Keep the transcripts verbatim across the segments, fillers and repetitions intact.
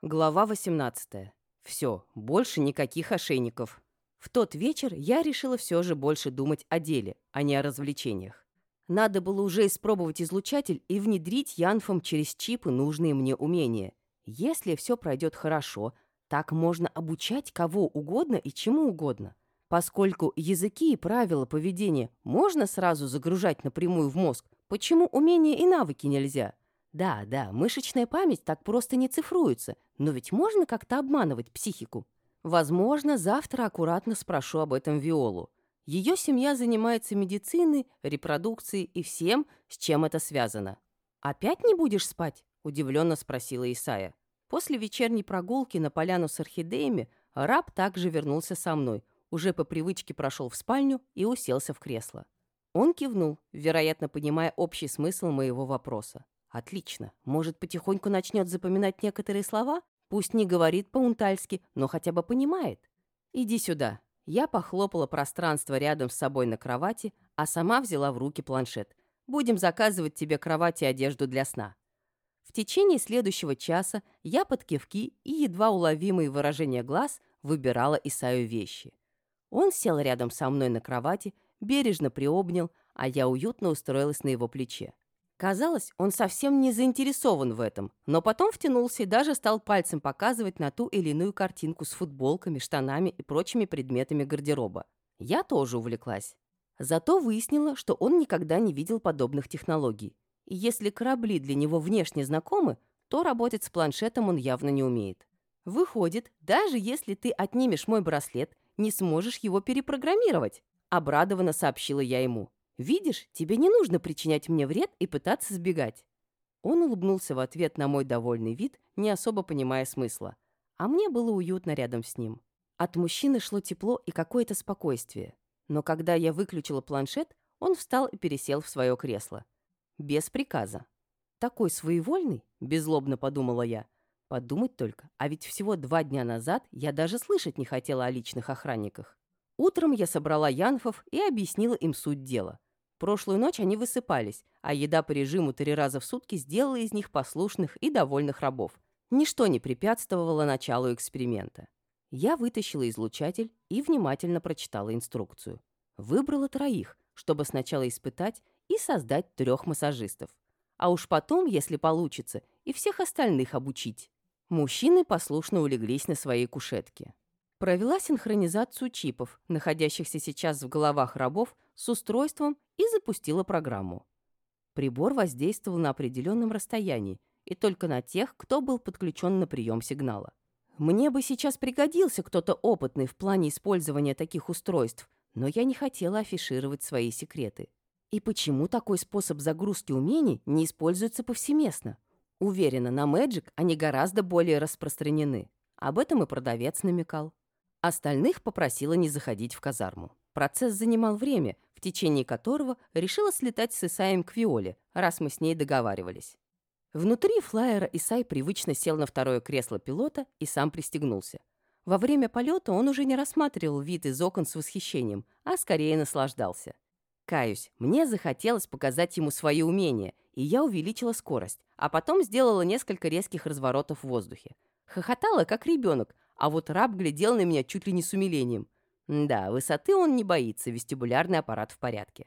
Глава восемнадцатая. Все, больше никаких ошейников. В тот вечер я решила все же больше думать о деле, а не о развлечениях. Надо было уже испробовать излучатель и внедрить янфам через чипы нужные мне умения. Если все пройдет хорошо, так можно обучать кого угодно и чему угодно. Поскольку языки и правила поведения можно сразу загружать напрямую в мозг, почему умения и навыки нельзя? Да, да, мышечная память так просто не цифруется, но ведь можно как-то обманывать психику. Возможно, завтра аккуратно спрошу об этом Виолу. Ее семья занимается медициной, репродукцией и всем, с чем это связано. «Опять не будешь спать?» – удивленно спросила Исая. После вечерней прогулки на поляну с орхидеями раб также вернулся со мной, уже по привычке прошел в спальню и уселся в кресло. Он кивнул, вероятно, понимая общий смысл моего вопроса. Отлично. Может, потихоньку начнет запоминать некоторые слова? Пусть не говорит по-унтальски, но хотя бы понимает. Иди сюда. Я похлопала пространство рядом с собой на кровати, а сама взяла в руки планшет. Будем заказывать тебе кровать и одежду для сна. В течение следующего часа я под кивки и едва уловимые выражения глаз выбирала Исаю вещи. Он сел рядом со мной на кровати, бережно приобнял, а я уютно устроилась на его плече. Казалось, он совсем не заинтересован в этом, но потом втянулся и даже стал пальцем показывать на ту или иную картинку с футболками, штанами и прочими предметами гардероба. Я тоже увлеклась. Зато выяснила, что он никогда не видел подобных технологий. И если корабли для него внешне знакомы, то работать с планшетом он явно не умеет. Выходит, даже если ты отнимешь мой браслет, не сможешь его перепрограммировать, обрадованно сообщила я ему. «Видишь, тебе не нужно причинять мне вред и пытаться сбегать». Он улыбнулся в ответ на мой довольный вид, не особо понимая смысла. А мне было уютно рядом с ним. От мужчины шло тепло и какое-то спокойствие. Но когда я выключила планшет, он встал и пересел в свое кресло. Без приказа. «Такой своевольный?» – беззлобно подумала я. Подумать только, а ведь всего два дня назад я даже слышать не хотела о личных охранниках. Утром я собрала янфов и объяснила им суть дела. Прошлую ночь они высыпались, а еда по режиму три раза в сутки сделала из них послушных и довольных рабов. Ничто не препятствовало началу эксперимента. Я вытащила излучатель и внимательно прочитала инструкцию. Выбрала троих, чтобы сначала испытать и создать трех массажистов. А уж потом, если получится, и всех остальных обучить. Мужчины послушно улеглись на своей кушетке. Провела синхронизацию чипов, находящихся сейчас в головах рабов, с устройством и запустила программу. Прибор воздействовал на определенном расстоянии и только на тех, кто был подключен на прием сигнала. Мне бы сейчас пригодился кто-то опытный в плане использования таких устройств, но я не хотела афишировать свои секреты. И почему такой способ загрузки умений не используется повсеместно? Уверена, на Magic они гораздо более распространены. Об этом и продавец намекал. Остальных попросила не заходить в казарму. Процесс занимал время, в течение которого решила слетать с Исаем к Виоле, раз мы с ней договаривались. Внутри флайера Исай привычно сел на второе кресло пилота и сам пристегнулся. Во время полета он уже не рассматривал вид из окон с восхищением, а скорее наслаждался. Каюсь, мне захотелось показать ему свои умения, и я увеличила скорость, а потом сделала несколько резких разворотов в воздухе. Хохотала, как ребенок, а вот раб глядел на меня чуть ли не с умилением. Да, высоты он не боится, вестибулярный аппарат в порядке.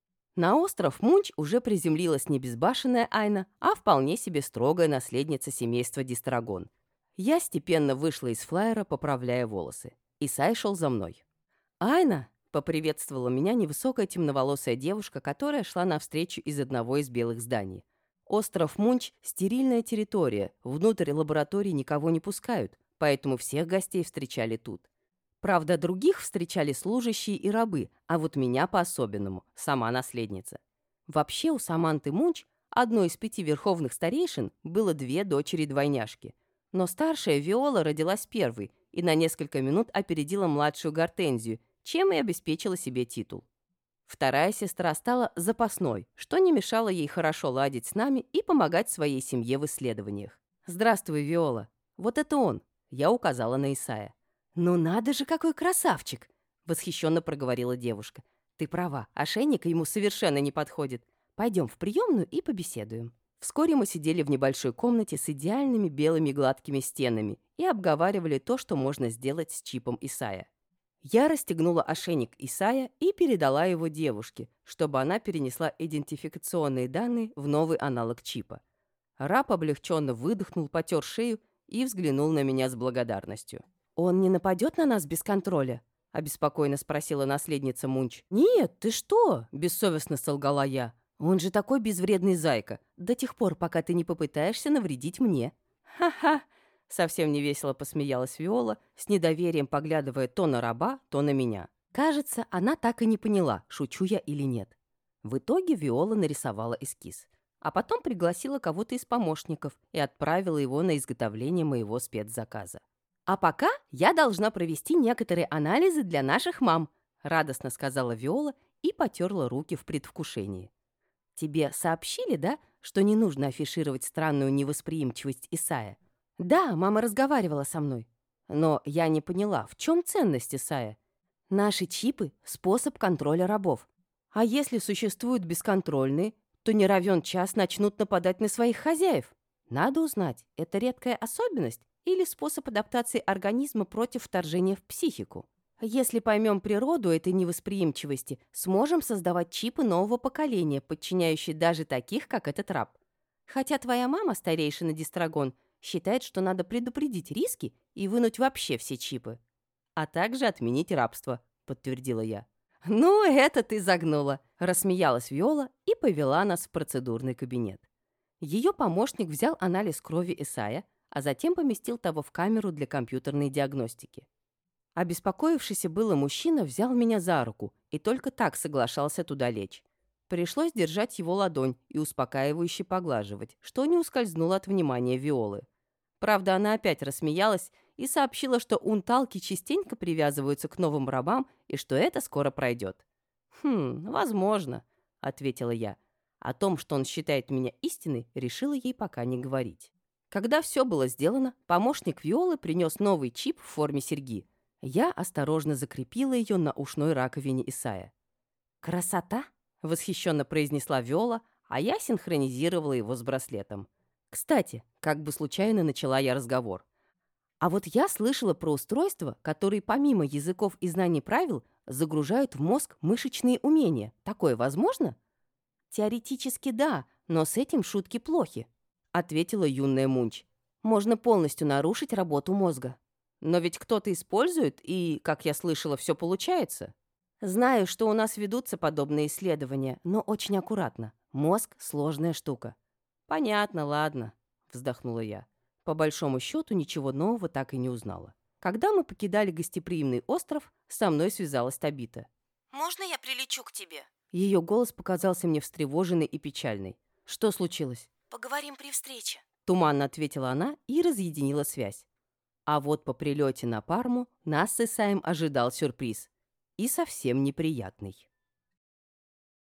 На остров Мунч уже приземлилась не безбашенная Айна, а вполне себе строгая наследница семейства Дистрагон. Я степенно вышла из флайера, поправляя волосы. Исай шел за мной. «Айна!» — поприветствовала меня невысокая темноволосая девушка, которая шла навстречу из одного из белых зданий. Остров Мунч — стерильная территория, внутрь лаборатории никого не пускают, поэтому всех гостей встречали тут. Правда, других встречали служащие и рабы, а вот меня по-особенному, сама наследница. Вообще у Саманты Мунч, одной из пяти верховных старейшин, было две дочери-двойняшки. Но старшая Виола родилась первой и на несколько минут опередила младшую Гортензию, чем и обеспечила себе титул. Вторая сестра стала запасной, что не мешало ей хорошо ладить с нами и помогать своей семье в исследованиях. «Здравствуй, Виола. Вот это он», — я указала на Исая. «Ну надо же, какой красавчик!» — восхищенно проговорила девушка. «Ты права, ошейник ему совершенно не подходит. Пойдем в приемную и побеседуем». Вскоре мы сидели в небольшой комнате с идеальными белыми гладкими стенами и обговаривали то, что можно сделать с чипом Исая. Я расстегнула ошейник Исая и передала его девушке, чтобы она перенесла идентификационные данные в новый аналог чипа. Раб облегченно выдохнул, потер шею и взглянул на меня с благодарностью. «Он не нападет на нас без контроля?» — обеспокоенно спросила наследница Мунч. «Нет, ты что?» — бессовестно солгала я. «Он же такой безвредный зайка, до тех пор, пока ты не попытаешься навредить мне». «Ха-ха!» — совсем невесело посмеялась Виола, с недоверием поглядывая то на раба, то на меня. Кажется, она так и не поняла, шучу я или нет. В итоге Виола нарисовала эскиз, а потом пригласила кого-то из помощников и отправила его на изготовление моего спецзаказа. «А пока я должна провести некоторые анализы для наших мам», радостно сказала Виола и потерла руки в предвкушении. «Тебе сообщили, да, что не нужно афишировать странную невосприимчивость Исая?» «Да, мама разговаривала со мной. Но я не поняла, в чем ценность Исая? Наши чипы — способ контроля рабов. А если существуют бесконтрольные, то не равен час начнут нападать на своих хозяев. Надо узнать, это редкая особенность или способ адаптации организма против вторжения в психику. Если поймем природу этой невосприимчивости, сможем создавать чипы нового поколения, подчиняющие даже таких, как этот раб. Хотя твоя мама, старейшина Дистрагон, считает, что надо предупредить риски и вынуть вообще все чипы. А также отменить рабство», — подтвердила я. «Ну, это ты загнула», — рассмеялась Виола и повела нас в процедурный кабинет. Ее помощник взял анализ крови Исая, а затем поместил того в камеру для компьютерной диагностики. Обеспокоившийся было мужчина взял меня за руку и только так соглашался туда лечь. Пришлось держать его ладонь и успокаивающе поглаживать, что не ускользнуло от внимания Виолы. Правда, она опять рассмеялась и сообщила, что унталки частенько привязываются к новым рабам и что это скоро пройдет. «Хм, возможно», — ответила я. О том, что он считает меня истиной, решила ей пока не говорить. Когда все было сделано, помощник Виолы принес новый чип в форме серьги. Я осторожно закрепила ее на ушной раковине Исая. «Красота!» — восхищенно произнесла Виола, а я синхронизировала его с браслетом. Кстати, как бы случайно начала я разговор. А вот я слышала про устройства, которые помимо языков и знаний правил загружают в мозг мышечные умения. Такое возможно? Теоретически да, но с этим шутки плохи, ответила юная Мунч. Можно полностью нарушить работу мозга. Но ведь кто-то использует, и, как я слышала, все получается. Знаю, что у нас ведутся подобные исследования, но очень аккуратно. Мозг — сложная штука. Понятно, ладно, вздохнула я. По большому счету, ничего нового так и не узнала. Когда мы покидали гостеприимный остров, со мной связалась Табита. «Можно я прилечу к тебе?» Ее голос показался мне встревоженный и печальный. Что случилось? «Поговорим при встрече». Туманно ответила она и разъединила связь. А вот по прилете на Парму нас с Исаем ожидал сюрприз. И совсем неприятный.